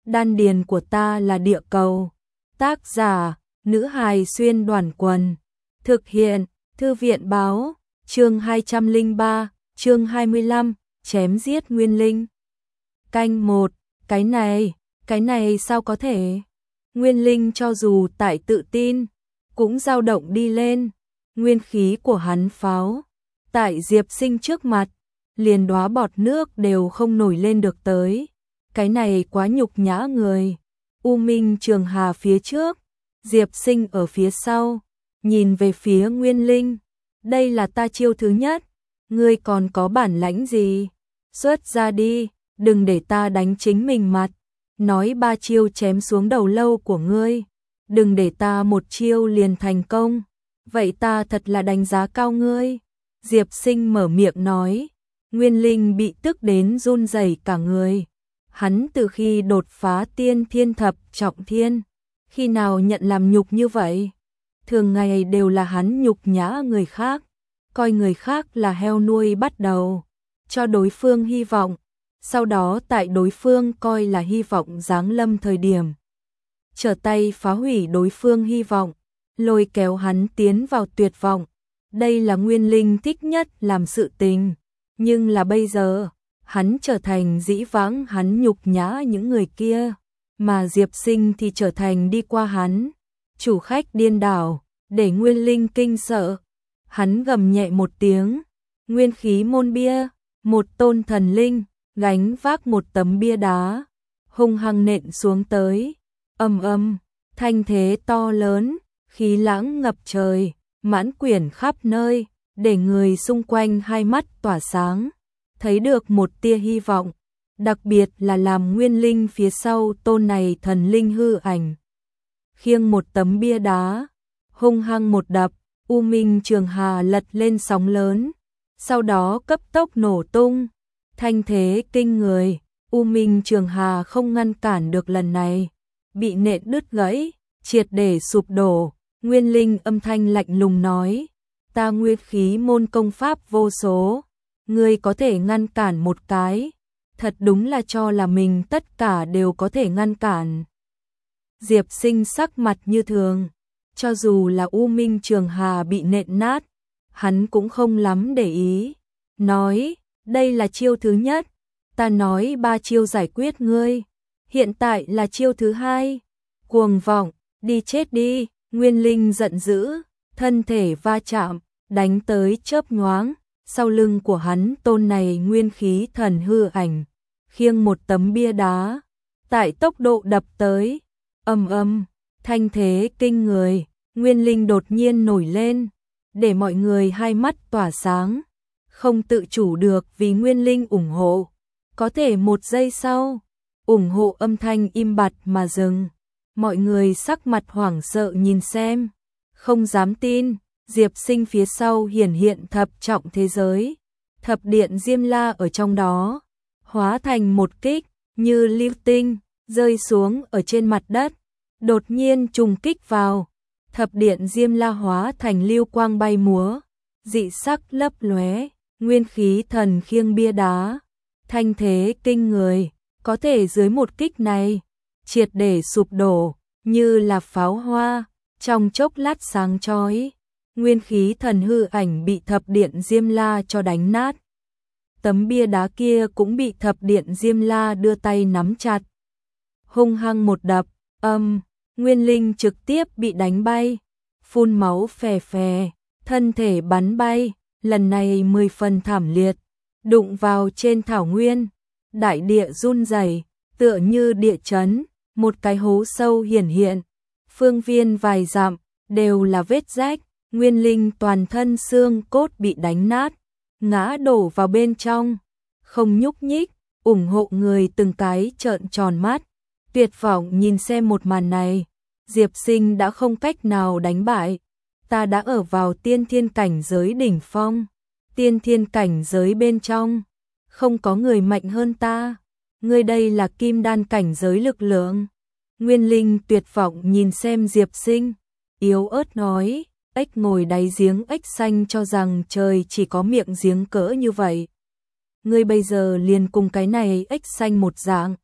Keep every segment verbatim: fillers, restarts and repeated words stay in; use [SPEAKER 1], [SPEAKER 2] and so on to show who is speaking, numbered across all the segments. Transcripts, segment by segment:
[SPEAKER 1] đan điền của ta là địa cầu. Tác giả, nữ hài xuyên đoàn quần. Thực hiện, thư viện báo, chương hai trăm lẻ ba, chương hai mươi lăm, chém giết Nguyên Linh. Canh một, cái này, cái này sao có thể? Nguyên Linh cho dù tại tự tin, cũng dao động đi lên, nguyên khí của hắn pháo. Tại Diệp Sinh trước mặt, liền đóa bọt nước đều không nổi lên được tới. Cái này quá nhục nhã người. U Minh Trường Hà phía trước, Diệp Sinh ở phía sau, nhìn về phía Nguyên Linh. Đây là ta chiêu thứ nhất, ngươi còn có bản lãnh gì? Xuất ra đi, đừng để ta đánh chính mình mặt. Nói ba chiêu chém xuống đầu lâu của ngươi, đừng để ta một chiêu liền thành công. Vậy ta thật là đánh giá cao ngươi. Diệp Sinh mở miệng nói. Nguyên Linh bị tức đến run rẩy cả người. Hắn từ khi đột phá tiên thiên thập trọng thiên, khi nào nhận làm nhục như vậy? Thường ngày đều là hắn nhục nhã người khác, coi người khác là heo nuôi bắt đầu, cho đối phương hy vọng, sau đó tại đối phương coi là hy vọng giáng lâm thời điểm, trở tay phá hủy đối phương hy vọng, lôi kéo hắn tiến vào tuyệt vọng. Đây là Nguyên Linh thích nhất làm sự tình, nhưng là bây giờ, hắn trở thành dĩ vãng hắn nhục nhã những người kia, mà Diệp Sinh thì trở thành đi qua hắn, chủ khách điên đảo, để Nguyên Linh kinh sợ. Hắn gầm nhẹ một tiếng, nguyên khí môn bia, một tôn thần linh, gánh vác một tấm bia đá, hung hăng nện xuống tới, ầm ầm, thanh thế to lớn, khí lãng ngập trời, mãn quyển khắp nơi, để người xung quanh hai mắt tỏa sáng, thấy được một tia hy vọng, đặc biệt là làm Nguyên Linh phía sau tôn này thần linh hư ảnh. Khiêng một tấm bia đá, hung hăng một đập, U Minh Trường Hà lật lên sóng lớn, sau đó cấp tốc nổ tung, thanh thế kinh người, U Minh Trường Hà không ngăn cản được lần này, bị nện đứt gãy, triệt để sụp đổ. Nguyên Linh âm thanh lạnh lùng nói, ta nguyên khí môn công pháp vô số, ngươi có thể ngăn cản một cái, thật đúng là cho là mình tất cả đều có thể ngăn cản. Diệp Sinh sắc mặt như thường, cho dù là U Minh Trường Hà bị nện nát, hắn cũng không lắm để ý, nói, đây là chiêu thứ nhất, ta nói ba chiêu giải quyết ngươi, hiện tại là chiêu thứ hai, cuồng vọng, đi chết đi. Nguyên Linh giận dữ, thân thể va chạm, đánh tới chớp nhoáng, sau lưng của hắn tôn này nguyên khí thần hư ảnh, khiêng một tấm bia đá, tại tốc độ đập tới, ầm ầm, thanh thế kinh người, Nguyên Linh đột nhiên nổi lên, để mọi người hai mắt tỏa sáng, không tự chủ được vì Nguyên Linh ủng hộ, có thể một giây sau, ủng hộ âm thanh im bặt mà dừng. Mọi người sắc mặt hoảng sợ nhìn xem, không dám tin, Diệp Sinh phía sau hiển hiện thập trọng thế giới, thập điện Diêm La ở trong đó, hóa thành một kích, như lưu tinh, rơi xuống ở trên mặt đất, đột nhiên trùng kích vào, thập điện Diêm La hóa thành lưu quang bay múa, dị sắc lấp lóe, nguyên khí thần khiêng bia đá, thanh thế kinh người, có thể dưới một kích này, triệt để sụp đổ, như là pháo hoa, trong chốc lát sáng chói, nguyên khí thần hư ảnh bị thập điện Diêm La cho đánh nát. Tấm bia đá kia cũng bị thập điện Diêm La đưa tay nắm chặt. Hung hăng một đập, âm, Nguyên Linh trực tiếp bị đánh bay, phun máu phè phè, thân thể bắn bay, lần này mười phần thảm liệt, đụng vào trên thảo nguyên, đại địa run rẩy, tựa như địa chấn. Một cái hố sâu hiển hiện, phương viên vài dặm, đều là vết rách, Nguyên Linh toàn thân xương cốt bị đánh nát, ngã đổ vào bên trong, không nhúc nhích, ủng hộ người từng cái trợn tròn mắt, tuyệt vọng nhìn xem một màn này, Diệp Sinh đã không cách nào đánh bại, ta đã ở vào tiên thiên cảnh giới đỉnh phong, tiên thiên cảnh giới bên trong, không có người mạnh hơn ta. Ngươi đây là kim đan cảnh giới lực lượng. Nguyên Linh tuyệt vọng nhìn xem Diệp Sinh, yếu ớt nói, ếch ngồi đáy giếng ếch xanh cho rằng trời chỉ có miệng giếng cỡ như vậy. Ngươi bây giờ liền cùng cái này ếch xanh một dạng,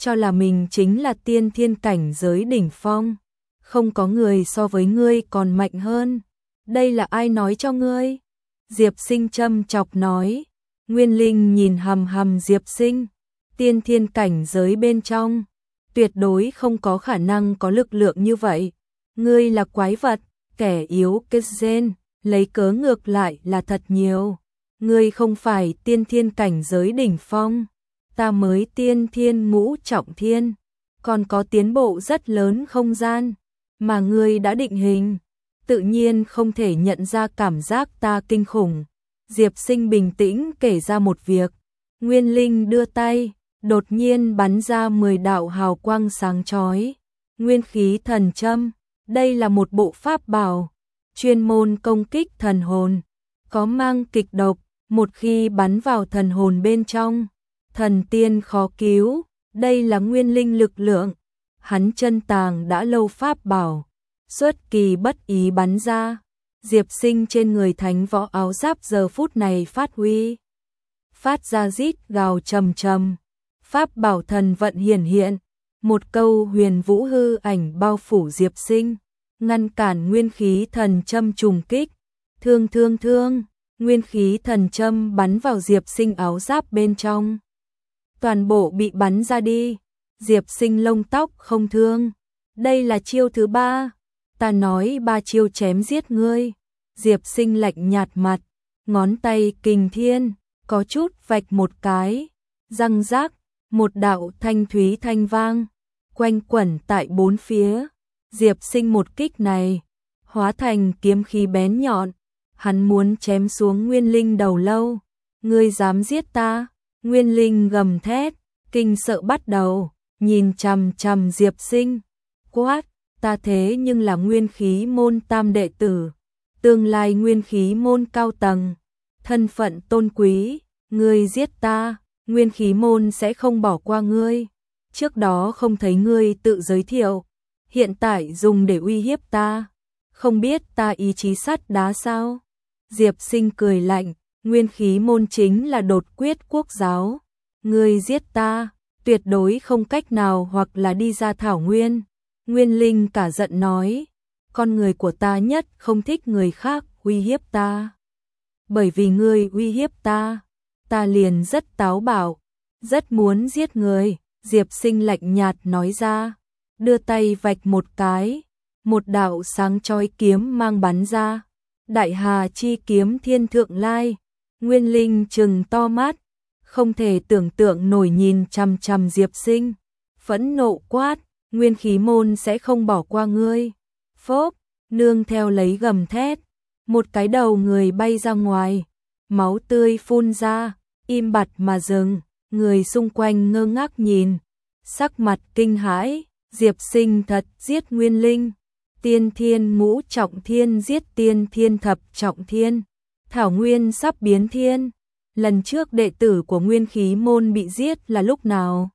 [SPEAKER 1] cho là mình chính là tiên thiên cảnh giới đỉnh phong. Không có người so với ngươi còn mạnh hơn. Đây là ai nói cho ngươi? Diệp Sinh châm chọc nói. Nguyên Linh nhìn hằm hằm Diệp Sinh. Tiên thiên cảnh giới bên trong, tuyệt đối không có khả năng có lực lượng như vậy. Ngươi là quái vật, kẻ yếu kết gen, lấy cớ ngược lại là thật nhiều. Ngươi không phải tiên thiên cảnh giới đỉnh phong, ta mới tiên thiên ngũ trọng thiên, còn có tiến bộ rất lớn không gian, mà ngươi đã định hình, tự nhiên không thể nhận ra cảm giác ta kinh khủng. Diệp Sinh bình tĩnh kể ra một việc, Nguyên Linh đưa tay, đột nhiên bắn ra mười đạo hào quang sáng chói. Nguyên khí thần châm, đây là một bộ pháp bảo, chuyên môn công kích thần hồn, có mang kịch độc, một khi bắn vào thần hồn bên trong, thần tiên khó cứu, đây là Nguyên Linh lực lượng. Hắn chân tàng đã lâu pháp bảo, xuất kỳ bất ý bắn ra. Diệp Sinh trên người thánh võ áo giáp giờ phút này phát huy, phát ra rít gào trầm trầm. Pháp bảo thần vận hiển hiện, một câu huyền vũ hư ảnh bao phủ Diệp Sinh, ngăn cản nguyên khí thần châm trùng kích. Thương thương thương, nguyên khí thần châm bắn vào Diệp Sinh áo giáp bên trong. Toàn bộ bị bắn ra đi, Diệp Sinh lông tóc không thương. Đây là chiêu thứ ba, ta nói ba chiêu chém giết ngươi. Diệp Sinh lạnh nhạt mặt, ngón tay kình thiên, có chút vạch một cái, răng rác. Một đạo thanh thúy thanh vang, quanh quẩn tại bốn phía. Diệp Sinh một kích này, hóa thành kiếm khí bén nhọn. Hắn muốn chém xuống Nguyên Linh đầu lâu. Ngươi dám giết ta? Nguyên Linh gầm thét, kinh sợ bắt đầu, nhìn chằm chằm Diệp Sinh. Quát, ta thế nhưng là nguyên khí môn tam đệ tử. Tương lai nguyên khí môn cao tầng, thân phận tôn quý, ngươi giết ta. Nguyên khí môn sẽ không bỏ qua ngươi. Trước đó không thấy ngươi tự giới thiệu, hiện tại dùng để uy hiếp ta. Không biết ta ý chí sắt đá sao? Diệp Sinh cười lạnh, nguyên khí môn chính là đột quyết quốc giáo. Ngươi giết ta, tuyệt đối không cách nào hoặc là đi ra thảo nguyên. Nguyên Linh cả giận nói, con người của ta nhất không thích người khác uy hiếp ta. Bởi vì ngươi uy hiếp ta, ta liền rất táo bạo, rất muốn giết người. Diệp Sinh lạnh nhạt nói ra, đưa tay vạch một cái, một đạo sáng chói kiếm mang bắn ra. Đại Hà chi kiếm thiên thượng lai. Nguyên Linh trừng to mắt, không thể tưởng tượng nổi nhìn chằm chằm Diệp Sinh, phẫn nộ quát, nguyên khí môn sẽ không bỏ qua ngươi. Phốp, nương theo lấy gầm thét, một cái đầu người bay ra ngoài, máu tươi phun ra, im bặt mà dừng. Người xung quanh ngơ ngác nhìn, sắc mặt kinh hãi. Diệp Sinh thật giết Nguyên Linh, tiên thiên ngũ trọng thiên giết tiên thiên thập trọng thiên, thảo nguyên sắp biến thiên. Lần trước đệ tử của nguyên khí môn bị giết là lúc nào?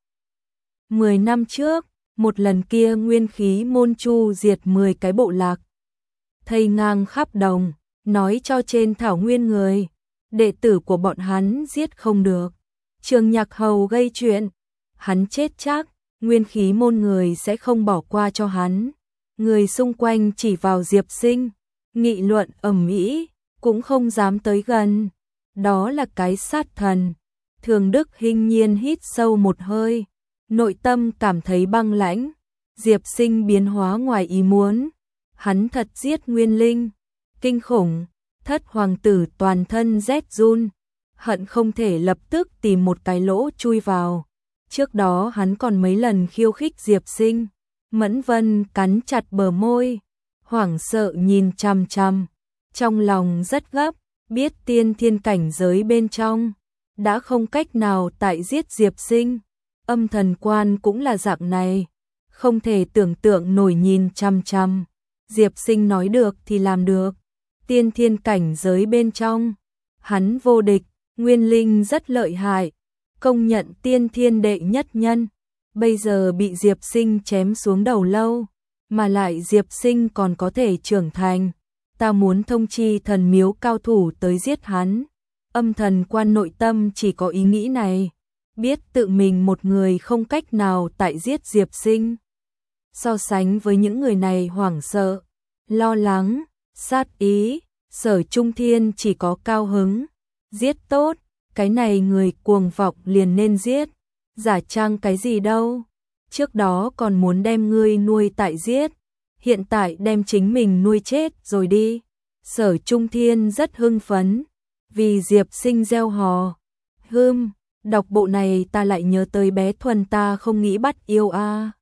[SPEAKER 1] Mười năm trước, một lần kia nguyên khí môn chu diệt mười cái bộ lạc, thây ngang khắp đồng, nói cho trên thảo nguyên người, đệ tử của bọn hắn giết không được. Trường Nhạc Hầu gây chuyện, hắn chết chắc, nguyên khí môn người sẽ không bỏ qua cho hắn. Người xung quanh chỉ vào Diệp Sinh, nghị luận ầm ĩ, cũng không dám tới gần. Đó là cái sát thần. Thường Đức Hinh Nhiên hít sâu một hơi, nội tâm cảm thấy băng lãnh. Diệp Sinh biến hóa ngoài ý muốn, hắn thật giết Nguyên Linh, kinh khủng. Thất hoàng tử toàn thân rét run, hận không thể lập tức tìm một cái lỗ chui vào. Trước đó hắn còn mấy lần khiêu khích Diệp Sinh. Mẫn Vân cắn chặt bờ môi, hoảng sợ nhìn chằm chằm, trong lòng rất gấp, biết tiên thiên cảnh giới bên trong đã không cách nào tại giết Diệp Sinh. Âm thần quan cũng là dạng này, không thể tưởng tượng nổi nhìn chằm chằm. Diệp Sinh nói được thì làm được, tiên thiên cảnh giới bên trong hắn vô địch. Nguyên Linh rất lợi hại, công nhận tiên thiên đệ nhất nhân. Bây giờ bị Diệp Sinh chém xuống đầu lâu, mà lại Diệp Sinh còn có thể trưởng thành. Ta muốn thông chi thần miếu cao thủ tới giết hắn. Âm thần quan nội tâm chỉ có ý nghĩ này. biết tự mình một người không cách nào tại giết Diệp Sinh. So sánh với những người này hoảng sợ, lo lắng, sát ý, Sở Trung Thiên chỉ có cao hứng, giết tốt, cái này người cuồng vọng liền nên giết, giả trang cái gì đâu, trước đó còn muốn đem ngươi nuôi tại giết, hiện tại đem chính mình nuôi chết rồi đi. Sở Trung Thiên rất hưng phấn, vì Diệp Sinh gieo hò. Hừm, đọc bộ này ta lại nhớ tới bé Thuần ta không nghĩ bắt yêu a. À.